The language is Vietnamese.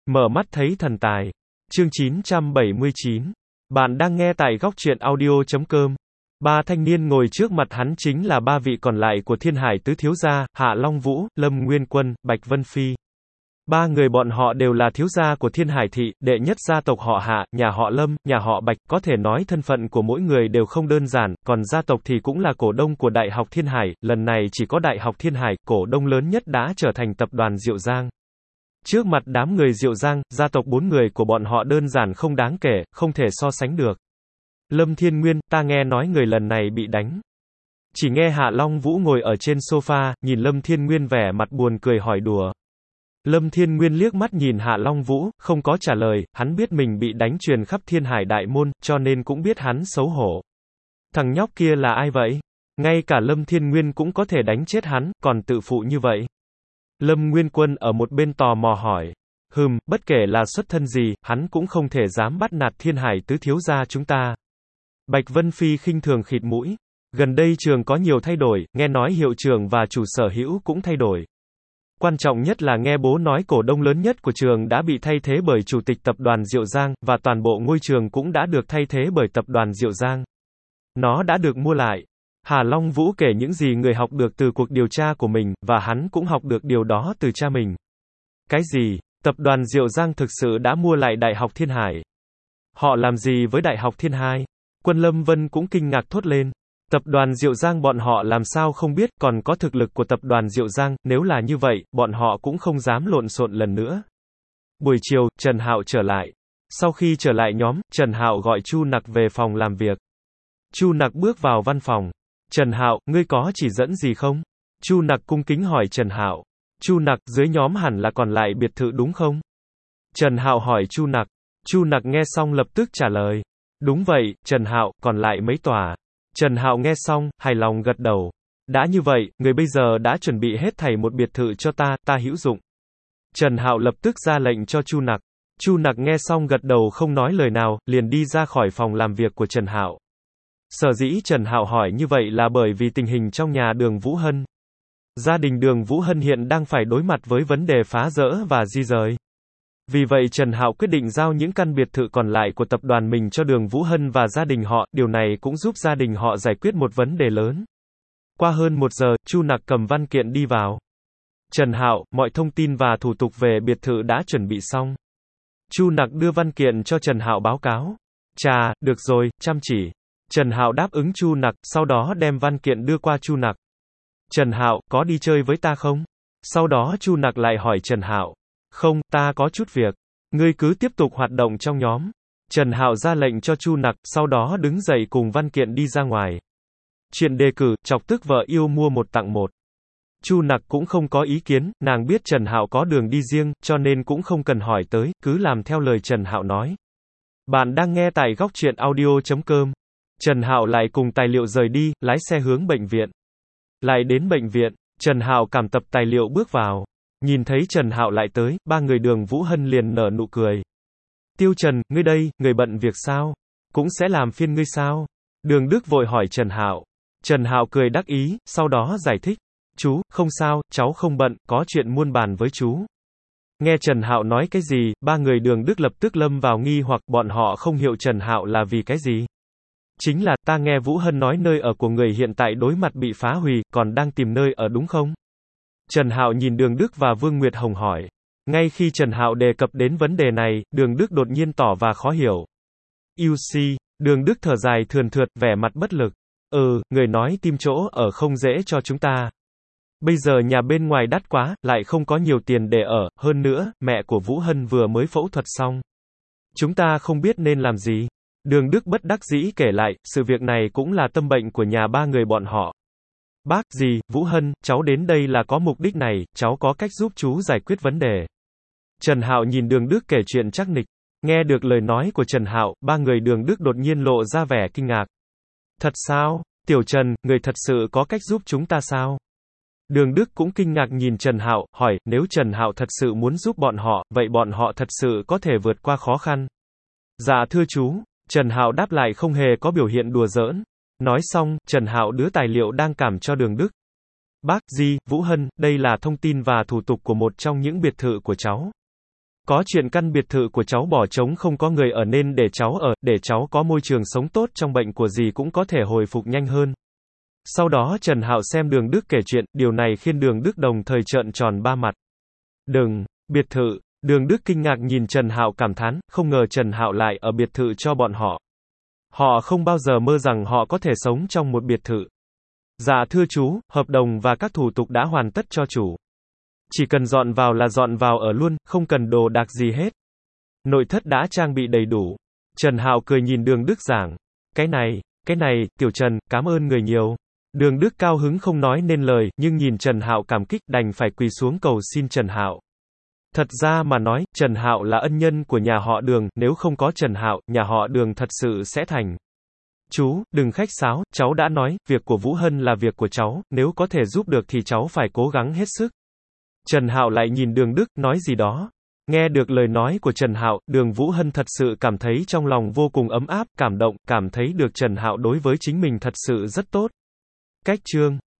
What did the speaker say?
Mở mắt thấy thần tài. Chương 979. Bạn đang nghe tại góc truyện audio.com. Ba thanh niên ngồi trước mặt hắn chính là ba vị còn lại của Thiên Hải tứ thiếu gia, Hạ Long Vũ, Lâm Nguyên Quân, Bạch Vân Phi. Ba người bọn họ đều là thiếu gia của Thiên Hải thị, đệ nhất gia tộc họ Hạ, nhà họ Lâm, nhà họ Bạch, có thể nói thân phận của mỗi người đều không đơn giản, còn gia tộc thì cũng là cổ đông của Đại học Thiên Hải, lần này chỉ có Đại học Thiên Hải, cổ đông lớn nhất đã trở thành tập đoàn Diệu Giang. Trước mặt đám người Diệu Giang, gia tộc bốn người của bọn họ đơn giản không đáng kể, không thể so sánh được. Lâm Thiên Nguyên, ta nghe nói người lần này bị đánh. Chỉ nghe Hạ Long Vũ ngồi ở trên sofa, nhìn Lâm Thiên Nguyên vẻ mặt buồn cười hỏi đùa. Lâm Thiên Nguyên liếc mắt nhìn Hạ Long Vũ, không có trả lời, hắn biết mình bị đánh truyền khắp Thiên Hải đại môn, cho nên cũng biết hắn xấu hổ. Thằng nhóc kia là ai vậy? Ngay cả Lâm Thiên Nguyên cũng có thể đánh chết hắn, còn tự phụ như vậy. Lâm Nguyên Quân ở một bên tò mò hỏi. Bất kể là xuất thân gì, hắn cũng không thể dám bắt nạt Thiên Hải tứ thiếu gia chúng ta. Bạch Vân Phi khinh thường khịt mũi. Gần đây trường có nhiều thay đổi, nghe nói hiệu trưởng và chủ sở hữu cũng thay đổi. Quan trọng nhất là nghe bố nói cổ đông lớn nhất của trường đã bị thay thế bởi chủ tịch tập đoàn Diệu Giang, và toàn bộ ngôi trường cũng đã được thay thế bởi tập đoàn Diệu Giang. Nó đã được mua lại. Hà Long Vũ kể những gì người học được từ cuộc điều tra của mình, và hắn cũng học được điều đó từ cha mình. Cái gì? Tập đoàn Diệu Giang thực sự đã mua lại Đại học Thiên Hải? Họ làm gì với Đại học Thiên Hải? Quân Lâm Vân cũng kinh ngạc thốt lên. Tập đoàn Diệu Giang bọn họ làm sao không biết, còn có thực lực của tập đoàn Diệu Giang, nếu là như vậy, bọn họ cũng không dám lộn xộn lần nữa. Buổi chiều, Trần Hạo trở lại. Sau khi trở lại nhóm, Trần Hạo gọi Chu Nặc về phòng làm việc. Chu Nặc bước vào văn phòng. Trần Hạo, ngươi có chỉ dẫn gì không? Chu Nặc cung kính hỏi Trần Hạo. Chu Nặc, dưới nhóm hẳn là còn lại biệt thự đúng không? Trần Hạo hỏi Chu Nặc. Chu Nặc nghe xong lập tức trả lời. Đúng vậy, Trần Hạo, còn lại mấy tòa. Trần Hạo nghe xong, hài lòng gật đầu. Đã như vậy, người bây giờ đã chuẩn bị hết thảy một biệt thự cho ta hữu dụng. Trần Hạo lập tức ra lệnh cho Chu Nặc. Chu Nặc nghe xong gật đầu không nói lời nào, liền đi ra khỏi phòng làm việc của Trần Hạo. Sở dĩ Trần Hạo hỏi như vậy là bởi vì tình hình trong nhà Đường Vũ Hân. Gia đình Đường Vũ Hân hiện đang phải đối mặt với vấn đề phá rỡ và di rời. Vì vậy Trần Hạo quyết định giao những căn biệt thự còn lại của tập đoàn mình cho Đường Vũ Hân và gia đình họ, điều này cũng giúp gia đình họ giải quyết một vấn đề lớn. Qua hơn 1 giờ, Chu Nặc cầm văn kiện đi vào. Trần Hạo, mọi thông tin và thủ tục về biệt thự đã chuẩn bị xong. Chu Nặc đưa văn kiện cho Trần Hạo báo cáo. Chà, được rồi, chăm chỉ. Trần Hạo đáp ứng Chu Nặc, sau đó đem văn kiện đưa qua Chu Nặc. Trần Hạo, có đi chơi với ta không? Sau đó Chu Nặc lại hỏi Trần Hạo. Không, ta có chút việc. Ngươi cứ tiếp tục hoạt động trong nhóm. Trần Hạo ra lệnh cho Chu Nặc, sau đó đứng dậy cùng văn kiện đi ra ngoài. Chuyện đề cử, chọc tức vợ yêu mua một tặng một. Chu Nặc cũng không có ý kiến, nàng biết Trần Hạo có đường đi riêng, cho nên cũng không cần hỏi tới, cứ làm theo lời Trần Hạo nói. Bạn đang nghe tại góc truyện audio.com. Trần Hạo lại cùng tài liệu rời đi, lái xe hướng bệnh viện. Lại đến bệnh viện, Trần Hạo cảm tập tài liệu bước vào. Nhìn thấy Trần Hạo lại tới, ba người Đường Vũ Hân liền nở nụ cười. Tiêu Trần, ngươi đây, người bận việc sao? Cũng sẽ làm phiền ngươi sao? Đường Đức vội hỏi Trần Hạo. Trần Hạo cười đắc ý, sau đó giải thích. Chú, không sao, cháu không bận, có chuyện muôn bàn với chú. Nghe Trần Hạo nói cái gì, ba người Đường Đức lập tức lâm vào nghi hoặc bọn họ không hiểu Trần Hạo là vì cái gì. Chính là, ta nghe Vũ Hân nói nơi ở của người hiện tại đối mặt bị phá hủy, còn đang tìm nơi ở đúng không? Trần Hạo nhìn Đường Đức và Vương Nguyệt Hồng hỏi. Ngay khi Trần Hạo đề cập đến vấn đề này, Đường Đức đột nhiên tỏ và khó hiểu. UC, Đường Đức thở dài thườn thượt, vẻ mặt bất lực. Người nói tìm chỗ ở không dễ cho chúng ta. Bây giờ nhà bên ngoài đắt quá, lại không có nhiều tiền để ở, hơn nữa, mẹ của Vũ Hân vừa mới phẫu thuật xong. Chúng ta không biết nên làm gì. Đường Đức bất đắc dĩ kể lại, sự việc này cũng là tâm bệnh của nhà ba người bọn họ. Bác, gì, Vũ Hân, cháu đến đây là có mục đích này, cháu có cách giúp chú giải quyết vấn đề. Trần Hạo nhìn Đường Đức kể chuyện chắc nịch. Nghe được lời nói của Trần Hạo, ba người Đường Đức đột nhiên lộ ra vẻ kinh ngạc. Thật sao? Tiểu Trần, người thật sự có cách giúp chúng ta sao? Đường Đức cũng kinh ngạc nhìn Trần Hạo, hỏi, nếu Trần Hạo thật sự muốn giúp bọn họ, vậy bọn họ thật sự có thể vượt qua khó khăn? Dạ thưa chú. Trần Hạo đáp lại không hề có biểu hiện đùa giỡn. Nói xong, Trần Hạo đưa tài liệu đang cảm cho Đường Đức. Bác, Vũ Hân, đây là thông tin và thủ tục của một trong những biệt thự của cháu. Có chuyện căn biệt thự của cháu bỏ trống không có người ở nên để cháu ở, để cháu có môi trường sống tốt trong bệnh của dì cũng có thể hồi phục nhanh hơn. Sau đó Trần Hạo xem Đường Đức kể chuyện, điều này khiến Đường Đức đồng thời trợn tròn ba mặt. Biệt thự. Đường Đức kinh ngạc nhìn Trần Hạo cảm thán, không ngờ Trần Hạo lại ở biệt thự cho bọn họ. Họ không bao giờ mơ rằng họ có thể sống trong một biệt thự. Dạ thưa chú, hợp đồng và các thủ tục đã hoàn tất cho chủ. Chỉ cần dọn vào là dọn vào ở luôn, không cần đồ đạc gì hết. Nội thất đã trang bị đầy đủ. Trần Hạo cười nhìn Đường Đức giảng. Cái này, Tiểu Trần, cảm ơn người nhiều. Đường Đức cao hứng không nói nên lời, nhưng nhìn Trần Hạo cảm kích đành phải quỳ xuống cầu xin Trần Hạo. Thật ra mà nói, Trần Hạo là ân nhân của nhà họ Đường, nếu không có Trần Hạo, nhà họ Đường thật sự sẽ thành. Chú, đừng khách sáo, cháu đã nói, việc của Vũ Hân là việc của cháu, nếu có thể giúp được thì cháu phải cố gắng hết sức. Trần Hạo lại nhìn Đường Đức, nói gì đó. Nghe được lời nói của Trần Hạo, Đường Vũ Hân thật sự cảm thấy trong lòng vô cùng ấm áp, cảm động, cảm thấy được Trần Hạo đối với chính mình thật sự rất tốt. Cách chương